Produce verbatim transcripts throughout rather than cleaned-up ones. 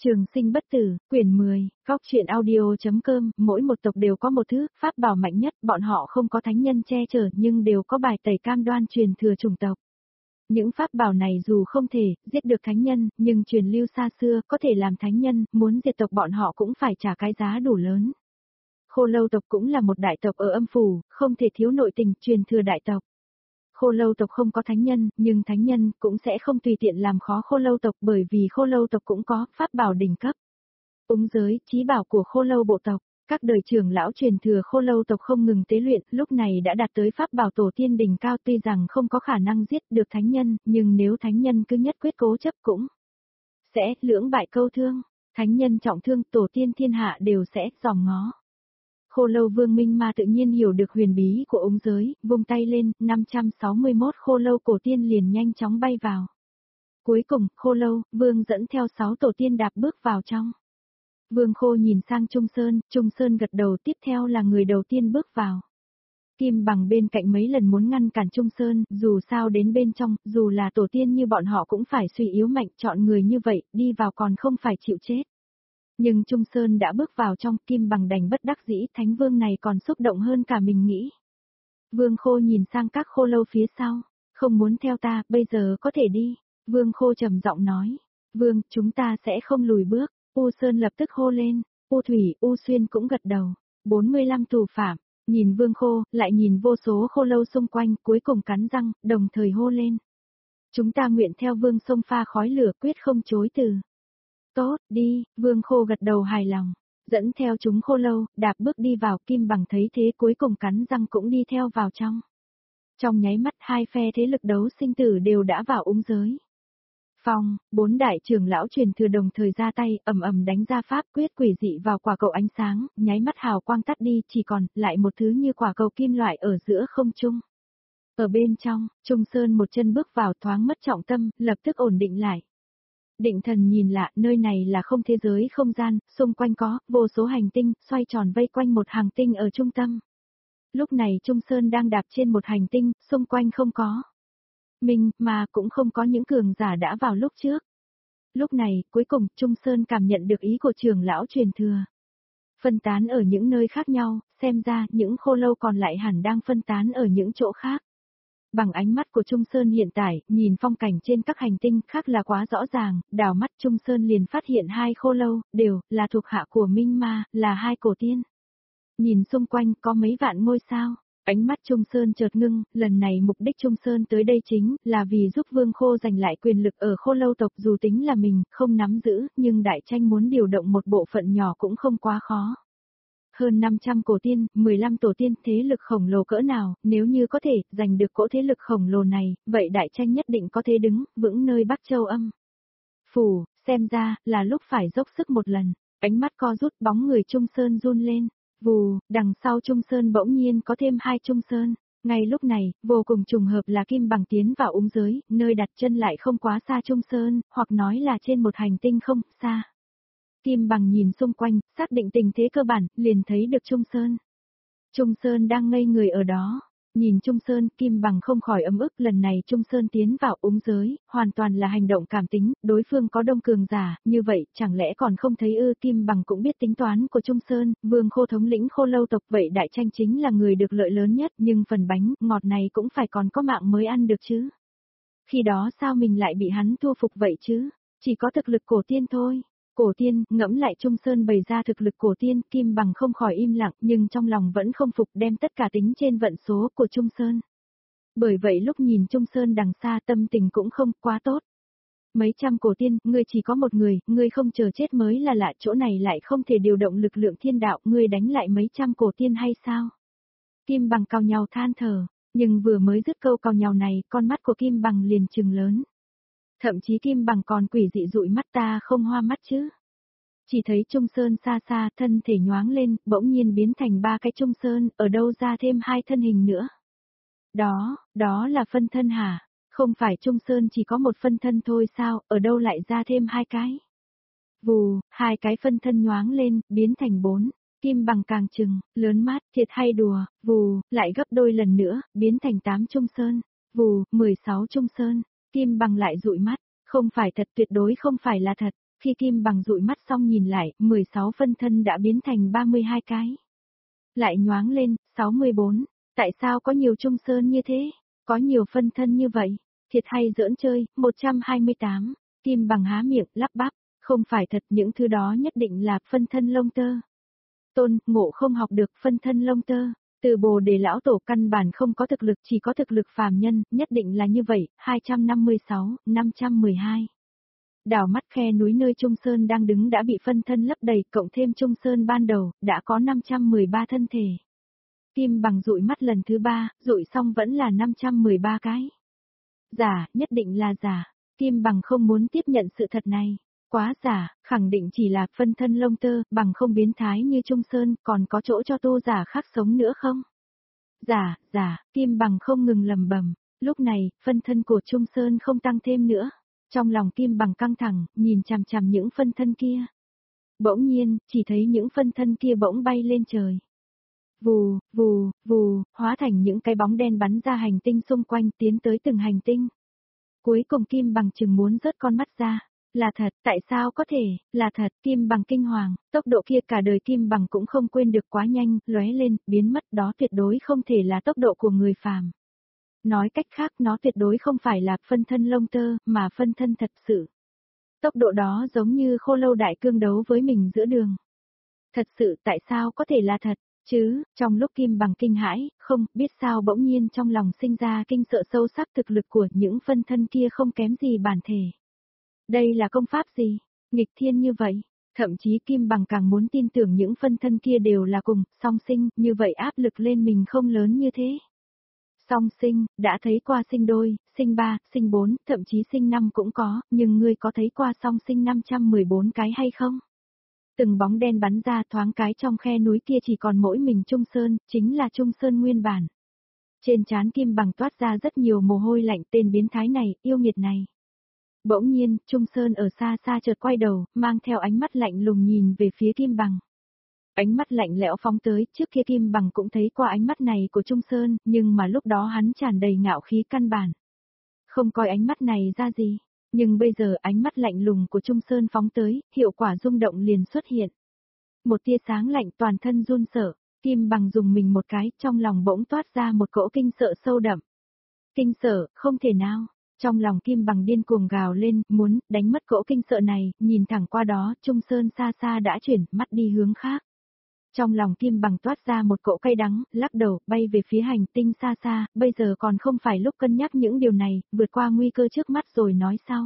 Trường sinh bất tử, quyển mười, góc truyện audio.com, mỗi một tộc đều có một thứ, pháp bảo mạnh nhất, bọn họ không có thánh nhân che chở nhưng đều có bài tẩy cam đoan truyền thừa chủng tộc. Những pháp bảo này dù không thể giết được thánh nhân, nhưng truyền lưu xa xưa, có thể làm thánh nhân, muốn diệt tộc bọn họ cũng phải trả cái giá đủ lớn. Khô Lâu tộc cũng là một đại tộc ở âm phủ, không thể thiếu nội tình truyền thừa đại tộc. Khô Lâu tộc không có thánh nhân, nhưng thánh nhân cũng sẽ không tùy tiện làm khó Khô Lâu tộc bởi vì Khô Lâu tộc cũng có pháp bảo đỉnh cấp. Úng giới, chí bảo của Khô Lâu bộ tộc, các đời trưởng lão truyền thừa Khô Lâu tộc không ngừng tế luyện, lúc này đã đạt tới pháp bảo tổ tiên đỉnh cao, tuy rằng không có khả năng giết được thánh nhân, nhưng nếu thánh nhân cứ nhất quyết cố chấp cũng sẽ lưỡng bại câu thương, thánh nhân trọng thương, tổ tiên thiên hạ đều sẽ dòm ngó. Khô Lâu Vương Minh Ma tự nhiên hiểu được huyền bí của ống giới, vung tay lên, năm trăm sáu mươi mốt Khô Lâu cổ tiên liền nhanh chóng bay vào. Cuối cùng, Khô Lâu, Vương dẫn theo sáu tổ tiên đạp bước vào trong. Vương Khô nhìn sang Trung Sơn, Trung Sơn gật đầu, tiếp theo là người đầu tiên bước vào. Kim Bằng bên cạnh mấy lần muốn ngăn cản Trung Sơn, dù sao đến bên trong, dù là tổ tiên như bọn họ cũng phải suy yếu mạnh, chọn người như vậy, đi vào còn không phải chịu chết. Nhưng Trung Sơn đã bước vào trong, Kim Bằng đành bất đắc dĩ, Thánh Vương này còn xúc động hơn cả mình nghĩ. Vương Khô nhìn sang các Khô Lâu phía sau, không muốn theo ta, bây giờ có thể đi. Vương Khô trầm giọng nói, Vương, chúng ta sẽ không lùi bước. U Sơn lập tức hô lên, U Thủy, U Xuyên cũng gật đầu. bốn mươi lăm tù phạm, nhìn Vương Khô, lại nhìn vô số Khô Lâu xung quanh, cuối cùng cắn răng, đồng thời hô lên. Chúng ta nguyện theo Vương sông pha khói lửa, quyết không chối từ. Tốt, đi, Vương Khô gật đầu hài lòng, dẫn theo chúng Khô Lâu, đạp bước đi vào. Kim Bằng thấy thế cuối cùng cắn răng cũng đi theo vào trong. Trong nháy mắt hai phe thế lực đấu sinh tử đều đã vào úng giới. Phong, bốn đại trưởng lão truyền thừa đồng thời ra tay, ầm ầm đánh ra pháp quyết quỷ dị vào quả cầu ánh sáng, nháy mắt hào quang tắt đi, chỉ còn lại một thứ như quả cầu kim loại ở giữa không trung. Ở bên trong, Trung Sơn một chân bước vào, thoáng mất trọng tâm, lập tức ổn định lại. Định thần nhìn lạ, nơi này là không thế giới không gian, xung quanh có vô số hành tinh, xoay tròn vây quanh một hành tinh ở trung tâm. Lúc này Trung Sơn đang đạp trên một hành tinh, xung quanh không có mình, mà cũng không có những cường giả đã vào lúc trước. Lúc này, cuối cùng, Trung Sơn cảm nhận được ý của trưởng lão truyền thừa. Phân tán ở những nơi khác nhau, xem ra những Khô Lâu còn lại hẳn đang phân tán ở những chỗ khác. Bằng ánh mắt của Trung Sơn hiện tại, nhìn phong cảnh trên các hành tinh khác là quá rõ ràng, đảo mắt Trung Sơn liền phát hiện hai Khô Lâu, đều là thuộc hạ của Minh Ma, là hai cổ tiên. Nhìn xung quanh có mấy vạn ngôi sao. Ánh mắt Trung Sơn chợt ngưng, lần này mục đích Trung Sơn tới đây chính là vì giúp Vương Khô giành lại quyền lực ở Khô Lâu tộc, dù tính là mình không nắm giữ, nhưng đại tranh muốn điều động một bộ phận nhỏ cũng không quá khó. Hơn năm trăm cổ tiên, mười lăm tổ tiên, thế lực khổng lồ cỡ nào, nếu như có thể giành được cỗ thế lực khổng lồ này, vậy đại tranh nhất định có thể đứng vững nơi Bắc Châu Âm phủ, xem ra là lúc phải dốc sức một lần. Ánh mắt co rút, bóng người Trung Sơn run lên. Vù, đằng sau Trung Sơn bỗng nhiên có thêm hai Trung Sơn. Ngay lúc này, vô cùng trùng hợp là Kim Bằng tiến vào úng giới, nơi đặt chân lại không quá xa Trung Sơn, hoặc nói là trên một hành tinh không xa. Kim Bằng nhìn xung quanh, xác định tình thế cơ bản, liền thấy được Trung Sơn. Trung Sơn đang ngây người ở đó. Nhìn Trung Sơn, Kim Bằng không khỏi ấm ức, lần này Trung Sơn tiến vào úng giới, hoàn toàn là hành động cảm tính, đối phương có đông cường giả, như vậy, chẳng lẽ còn không thấy ư? Kim Bằng cũng biết tính toán của Trung Sơn, Vương Khô thống lĩnh Khô Lâu tộc, vậy đại tranh chính là người được lợi lớn nhất, nhưng phần bánh ngọt này cũng phải còn có mạng mới ăn được chứ. Khi đó sao mình lại bị hắn thua phục vậy chứ? Chỉ có thực lực cổ tiên thôi. Cổ tiên, ngẫm lại Trung Sơn bày ra thực lực cổ tiên, Kim Bằng không khỏi im lặng, nhưng trong lòng vẫn không phục, đem tất cả tính trên vận số của Trung Sơn. Bởi vậy lúc nhìn Trung Sơn đằng xa, tâm tình cũng không quá tốt. Mấy trăm cổ tiên, ngươi chỉ có một người, ngươi không chờ chết mới là lạ, chỗ này lại không thể điều động lực lượng thiên đạo, ngươi đánh lại mấy trăm cổ tiên hay sao? Kim Bằng cau nhau than thở, nhưng vừa mới dứt câu cau nhau này, con mắt của Kim Bằng liền trừng lớn. Thậm chí Kim Bằng còn quỷ dị dụi mắt, ta không hoa mắt chứ. Chỉ thấy Trung Sơn xa xa, thân thể nhoáng lên, bỗng nhiên biến thành ba cái Trung Sơn, ở đâu ra thêm hai thân hình nữa. Đó, đó là phân thân hả? Không phải Trung Sơn chỉ có một phân thân thôi sao, ở đâu lại ra thêm hai cái? Vù, hai cái phân thân nhoáng lên, biến thành bốn. Kim Bằng càng trừng, lớn mắt, thiệt hay đùa, vù, lại gấp đôi lần nữa, biến thành tám Trung Sơn. Vù, mười sáu Trung Sơn. Kim Bằng lại dụi mắt, không phải thật, tuyệt đối không phải là thật. Khi Kim Bằng dụi mắt xong nhìn lại, mười sáu phân thân đã biến thành ba mươi hai cái. Lại nhoáng lên, sáu mươi bốn. Tại sao có nhiều Trung Sơn như thế? Có nhiều phân thân như vậy? Thiệt hay giỡn chơi, một trăm hai mươi tám. Kim Bằng há miệng, lắp bắp. Không phải thật, những thứ đó nhất định là phân thân lông tơ. Tôn Ngộ không học được phân thân lông tơ. Từ Bồ Đề lão tổ căn bản không có thực lực, chỉ có thực lực phàm nhân, nhất định là như vậy. hai trăm năm mươi sáu, năm trăm mười hai. Đảo mắt khe núi nơi Trung Sơn đang đứng đã bị phân thân lấp đầy, cộng thêm Trung Sơn ban đầu, đã có năm trăm mười ba thân thể. Kim Bằng dụi mắt lần thứ ba, dụi xong vẫn là năm trăm mười ba cái. Giả, nhất định là giả. Kim Bằng không muốn tiếp nhận sự thật này. Quá giả, khẳng định chỉ là phân thân lông tơ, bằng không biến thái như Trung Sơn, còn có chỗ cho tu giả khác sống nữa không? Giả, giả, Kim Bằng không ngừng lầm bầm. Lúc này, phân thân của Trung Sơn không tăng thêm nữa. Trong lòng Kim Bằng căng thẳng, nhìn chằm chằm những phân thân kia. Bỗng nhiên, chỉ thấy những phân thân kia bỗng bay lên trời. Vù, vù, vù, hóa thành những cái bóng đen bắn ra hành tinh xung quanh, tiến tới từng hành tinh. Cuối cùng Kim Bằng chừng muốn rớt con mắt ra. Là thật, tại sao có thể, là thật, Kim Bằng kinh hoàng, tốc độ kia cả đời Kim Bằng cũng không quên được, quá nhanh, lóe lên, biến mất, đó tuyệt đối không thể là tốc độ của người phàm. Nói cách khác, nó tuyệt đối không phải là phân thân lông tơ, mà phân thân thật sự. Tốc độ đó giống như Khô Lâu đại cương đấu với mình giữa đường. Thật sự, tại sao có thể là thật, chứ? Trong lúc Kim Bằng kinh hãi, không biết sao bỗng nhiên trong lòng sinh ra kinh sợ sâu sắc, thực lực của những phân thân kia không kém gì bản thể. Đây là công pháp gì? Nghịch thiên như vậy. Thậm chí Kim Bằng càng muốn tin tưởng những phân thân kia đều là cùng, song sinh, như vậy áp lực lên mình không lớn như thế. Song sinh, đã thấy qua sinh đôi, sinh ba, sinh bốn, thậm chí sinh năm cũng có, nhưng ngươi có thấy qua song sinh năm trăm mười bốn cái hay không? Từng bóng đen bắn ra, thoáng cái trong khe núi kia chỉ còn mỗi mình Trung Sơn, chính là Trung Sơn nguyên bản. Trên trán Kim Bằng toát ra rất nhiều mồ hôi lạnh, tên biến thái này, yêu nghiệt này. Bỗng nhiên, Trung Sơn ở xa xa chợt quay đầu, mang theo ánh mắt lạnh lùng nhìn về phía Kim Bằng. Ánh mắt lạnh lẽo phóng tới, trước kia Kim Bằng cũng thấy qua ánh mắt này của Trung Sơn, nhưng mà lúc đó hắn tràn đầy ngạo khí căn bản. Không coi ánh mắt này ra gì, nhưng bây giờ ánh mắt lạnh lùng của Trung Sơn phóng tới, hiệu quả rung động liền xuất hiện. Một tia sáng lạnh toàn thân run sợ, Kim Bằng dùng mình một cái, trong lòng bỗng toát ra một cỗ kinh sợ sâu đậm. Kinh sợ, không thể nào. Trong lòng Kim Bằng điên cuồng gào lên, muốn đánh mất cỗ kinh sợ này, nhìn thẳng qua đó, Trung Sơn xa xa đã chuyển mắt đi hướng khác. Trong lòng Kim Bằng toát ra một cỗ cay đắng, lắc đầu, bay về phía hành tinh xa xa, bây giờ còn không phải lúc cân nhắc những điều này, vượt qua nguy cơ trước mắt rồi nói sau.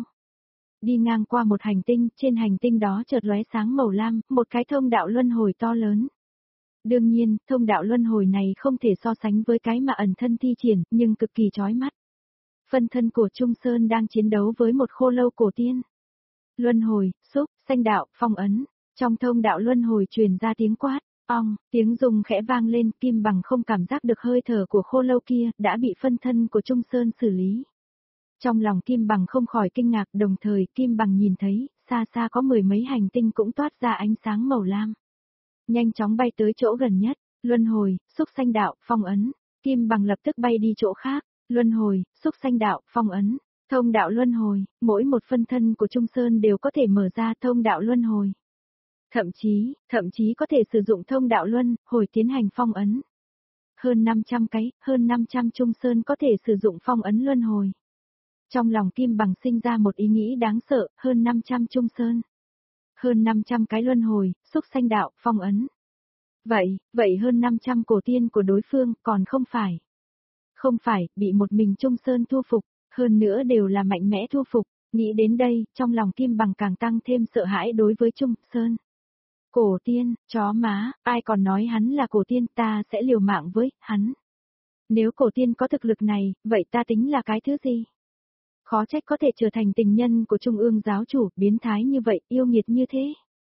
Đi ngang qua một hành tinh, trên hành tinh đó chợt lóe sáng màu lam, một cái thông đạo luân hồi to lớn. Đương nhiên, thông đạo luân hồi này không thể so sánh với cái mà ẩn thân thi triển, nhưng cực kỳ chói mắt. Phân thân của Trung Sơn đang chiến đấu với một khô lâu cổ tiên. Luân hồi, xúc, sanh đạo, phong ấn. Trong thông đạo luân hồi truyền ra tiếng quát, ong, tiếng rung khẽ vang lên, Kim Bằng không cảm giác được hơi thở của khô lâu kia, đã bị phân thân của Trung Sơn xử lý. Trong lòng Kim Bằng không khỏi kinh ngạc, đồng thời Kim Bằng nhìn thấy, xa xa có mười mấy hành tinh cũng toát ra ánh sáng màu lam. Nhanh chóng bay tới chỗ gần nhất, luân hồi, xúc sanh đạo, phong ấn. Kim Bằng lập tức bay đi chỗ khác. Luân hồi, xúc sanh đạo, phong ấn, thông đạo luân hồi, mỗi một phân thân của Trung Sơn đều có thể mở ra thông đạo luân hồi. Thậm chí, thậm chí có thể sử dụng thông đạo luân hồi tiến hành phong ấn. Hơn năm trăm cái, hơn năm trăm Trung Sơn có thể sử dụng phong ấn luân hồi. Trong lòng Kim Bằng sinh ra một ý nghĩ đáng sợ, hơn năm trăm Trung Sơn. Hơn năm trăm cái luân hồi, xúc sanh đạo, phong ấn. Vậy, vậy hơn năm trăm cổ tiên của đối phương còn không phải. Không phải, bị một mình Trung Sơn thu phục, hơn nữa đều là mạnh mẽ thu phục, nghĩ đến đây, trong lòng Kim Bằng càng tăng thêm sợ hãi đối với Trung Sơn. Cổ tiên, chó má, ai còn nói hắn là cổ tiên, ta sẽ liều mạng với hắn. Nếu cổ tiên có thực lực này, vậy ta tính là cái thứ gì? Khó trách có thể trở thành tình nhân của Trung ương giáo chủ, biến thái như vậy, yêu nghiệt như thế.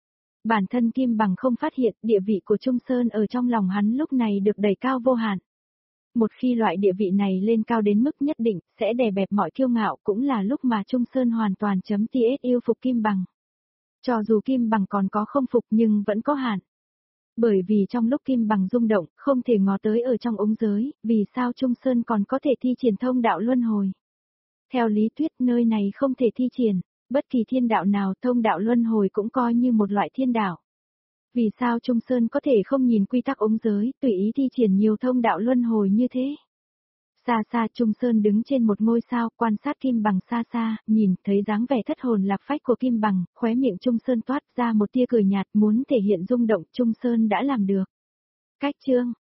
Bản thân Kim Bằng không phát hiện địa vị của Trung Sơn ở trong lòng hắn lúc này được đẩy cao vô hạn. Một khi loại địa vị này lên cao đến mức nhất định, sẽ đè bẹp mọi kiêu ngạo, cũng là lúc mà Trung Sơn hoàn toàn chấm tê ét yêu phục Kim Bằng. Cho dù Kim Bằng còn có không phục nhưng vẫn có hạn. Bởi vì trong lúc Kim Bằng rung động, không thể ngó tới ở trong ống giới, vì sao Trung Sơn còn có thể thi triển thông đạo luân hồi. Theo lý thuyết nơi này không thể thi triển, Bất kỳ thiên đạo nào, thông đạo luân hồi cũng coi như một loại thiên đạo. Vì sao Trung Sơn có thể không nhìn quy tắc ống giới, tùy ý thi triển nhiều thông đạo luân hồi như thế? Xa xa Trung Sơn đứng trên một ngôi sao, quan sát Kim Bằng xa xa, nhìn thấy dáng vẻ thất hồn lạc phách của Kim Bằng, khóe miệng Trung Sơn toát ra một tia cười nhạt, muốn thể hiện rung động Trung Sơn đã làm được. Cách chương